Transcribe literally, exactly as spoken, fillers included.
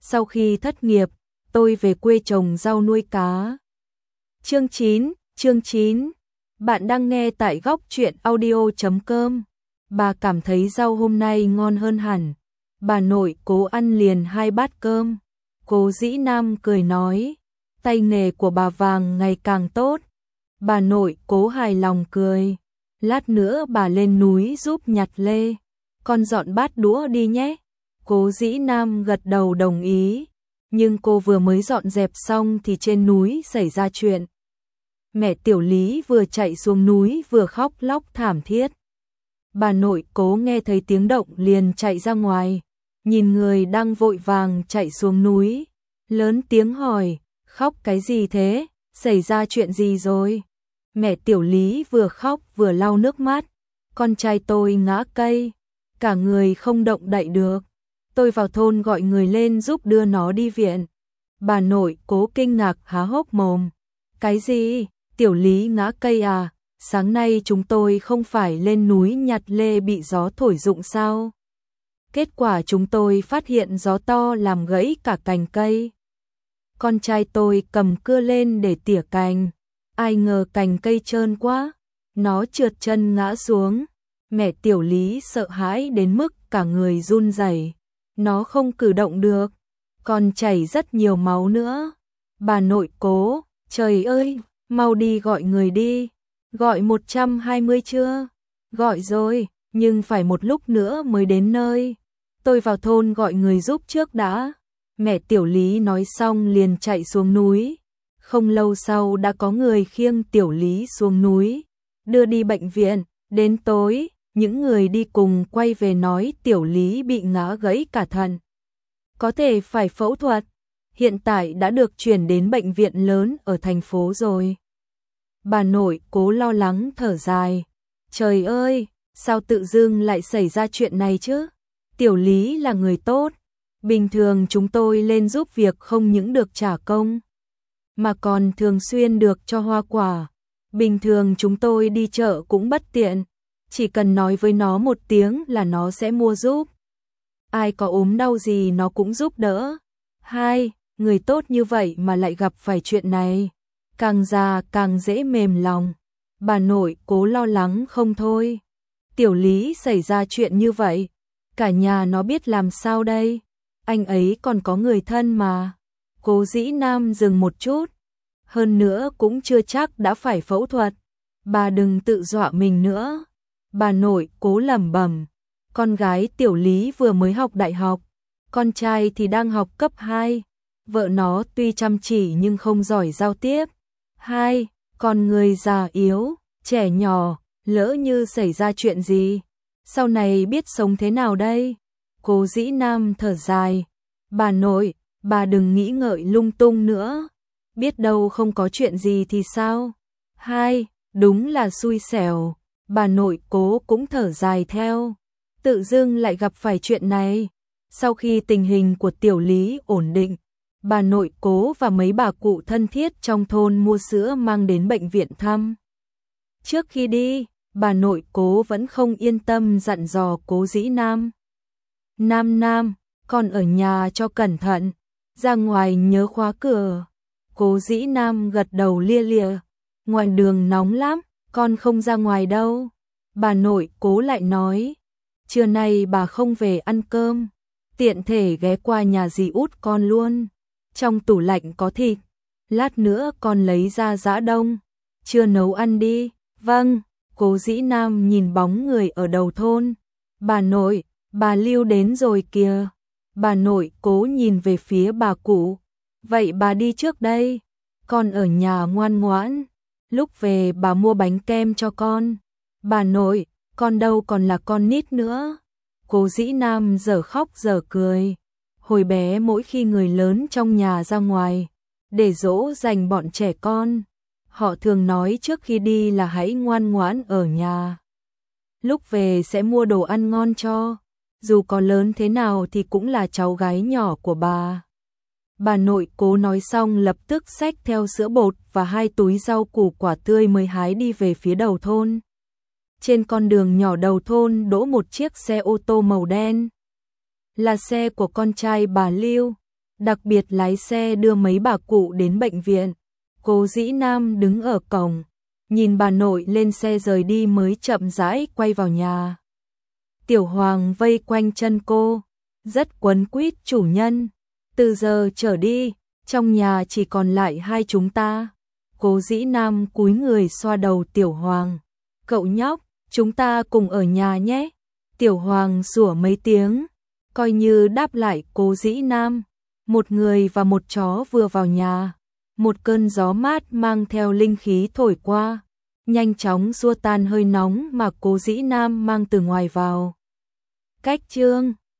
sau khi thất nghiệp, tôi về quê trồng rau nuôi cá. Chương chín, chương chín. Bạn đang nghe tại góc truyện audio chấm com. Bà cảm thấy rau hôm nay ngon hơn hẳn. Bà nội Cố ăn liền hai bát cơm. Cố Dĩ Nam cười nói, tay nghề của bà Vàng ngày càng tốt. Bà nội Cố hài lòng cười, lát nữa bà lên núi giúp nhặt lê, con dọn bát đũa đi nhé. Cố Dĩ Nam gật đầu đồng ý, nhưng cô vừa mới dọn dẹp xong thì trên núi xảy ra chuyện. Mẹ Tiểu Lý vừa chạy xuống núi vừa khóc lóc thảm thiết. Bà nội Cố nghe thấy tiếng động liền chạy ra ngoài, nhìn người đang vội vàng chạy xuống núi, lớn tiếng hỏi, khóc cái gì thế, xảy ra chuyện gì rồi? Mẹ Tiểu Lý vừa khóc vừa lau nước mắt, con trai tôi ngã cây, cả người không động đậy được. Tôi vào thôn gọi người lên giúp đưa nó đi viện. Bà nội Cố kinh ngạc há hốc mồm. Cái gì? Tiểu Lý ngã cây à? Sáng nay chúng tôi không phải lên núi nhặt lê bị gió thổi rụng sao? Kết quả chúng tôi phát hiện gió to làm gãy cả cành cây. Con trai tôi cầm cưa lên để tỉa cành. Ai ngờ cành cây trơn quá, nó trượt chân ngã xuống. Mẹ Tiểu Lý sợ hãi đến mức cả người run rẩy. Nó không cử động được, còn chảy rất nhiều máu nữa. Bà nội Cố, trời ơi, mau đi gọi người đi. Gọi một trăm hai mươi chưa? Gọi rồi, nhưng phải một lúc nữa mới đến nơi. Tôi vào thôn gọi người giúp trước đã. Mẹ Tiểu Lý nói xong liền chạy xuống núi. Không lâu sau đã có người khiêng Tiểu Lý xuống núi, đưa đi bệnh viện. Đến tối, những người đi cùng quay về nói Tiểu Lý bị ngã gãy cả thận, có thể phải phẫu thuật, hiện tại đã được chuyển đến bệnh viện lớn ở thành phố rồi. Bà nội Cố lo lắng thở dài, trời ơi, sao tự dưng lại xảy ra chuyện này chứ? Tiểu Lý là người tốt, bình thường chúng tôi lên giúp việc không những được trả công, mà còn thường xuyên được cho hoa quả. Bình thường chúng tôi đi chợ cũng bất tiện, chỉ cần nói với nó một tiếng là nó sẽ mua giúp. Ai có ốm đau gì nó cũng giúp đỡ. Hai, người tốt như vậy mà lại gặp phải chuyện này, càng già càng dễ mềm lòng. Bà nội Cố lo lắng không thôi. Tiểu Lý xảy ra chuyện như vậy, cả nhà nó biết làm sao đây? Anh ấy còn có người thân mà. Cố Dĩ Nam dừng một chút. Hơn nữa cũng chưa chắc đã phải phẫu thuật. Bà đừng tự dọa mình nữa. Bà nội Cố lẩm bẩm, con gái Tiểu Lý vừa mới học đại học, con trai thì đang học cấp hai. Vợ nó tuy chăm chỉ nhưng không giỏi giao tiếp. Hai, còn người già yếu, trẻ nhỏ, lỡ như xảy ra chuyện gì, sau này biết sống thế nào đây? Cố Dĩ Nam thở dài, bà nội, bà đừng nghĩ ngợi lung tung nữa, biết đâu không có chuyện gì thì sao? Hai, đúng là xui xẻo. Bà nội Cố cũng thở dài theo, tự dưng lại gặp phải chuyện này. Sau khi tình hình của Tiểu Lý ổn định, bà nội Cố và mấy bà cụ thân thiết trong thôn mua sữa mang đến bệnh viện thăm. Trước khi đi, bà nội Cố vẫn không yên tâm dặn dò Cố Dĩ Nam. Nam Nam, con ở nhà cho cẩn thận, ra ngoài nhớ khóa cửa. Cố Dĩ Nam gật đầu lia lịa, ngoài đường nóng lắm, con không ra ngoài đâu. Bà nội Cố lại nói, trưa nay bà không về ăn cơm, tiện thể ghé qua nhà dì út con luôn. Trong tủ lạnh có thịt, lát nữa con lấy ra giã đông, chưa nấu ăn đi. Vâng. Cố Dĩ Nam nhìn bóng người ở đầu thôn. Bà nội, bà Lưu đến rồi kìa. Bà nội Cố nhìn về phía bà cụ. Vậy bà đi trước đây, con ở nhà ngoan ngoãn, lúc về bà mua bánh kem cho con. Bà nội, con đâu còn là con nít nữa. Cố Dĩ Nam giờ khóc giờ cười. Hồi bé mỗi khi người lớn trong nhà ra ngoài để dỗ dành bọn trẻ con, họ thường nói trước khi đi là hãy ngoan ngoãn ở nhà, lúc về sẽ mua đồ ăn ngon cho, dù có lớn thế nào thì cũng là cháu gái nhỏ của bà. Bà nội Cố nói xong lập tức xách theo sữa bột và hai túi rau củ quả tươi mới hái đi về phía đầu thôn. Trên con đường nhỏ đầu thôn đỗ một chiếc xe ô tô màu đen, là xe của con trai bà Lưu. đặc biệt lái xe đưa mấy bà cụ đến bệnh viện. Cố Dĩ Nam đứng ở cổng, nhìn bà nội lên xe rời đi mới chậm rãi quay vào nhà. Tiểu Hoàng vây quanh chân cô, rất quấn quýt. Chủ nhân, từ giờ trở đi, trong nhà chỉ còn lại hai chúng ta. Cố Dĩ Nam cúi người xoa đầu Tiểu Hoàng. Cậu nhóc, chúng ta cùng ở nhà nhé. Tiểu Hoàng sủa mấy tiếng, coi như đáp lại Cố Dĩ Nam. Một người và một chó vừa vào nhà. Một cơn gió mát mang theo linh khí thổi qua, nhanh chóng xua tan hơi nóng mà Cố Dĩ Nam mang từ ngoài vào. Cách chương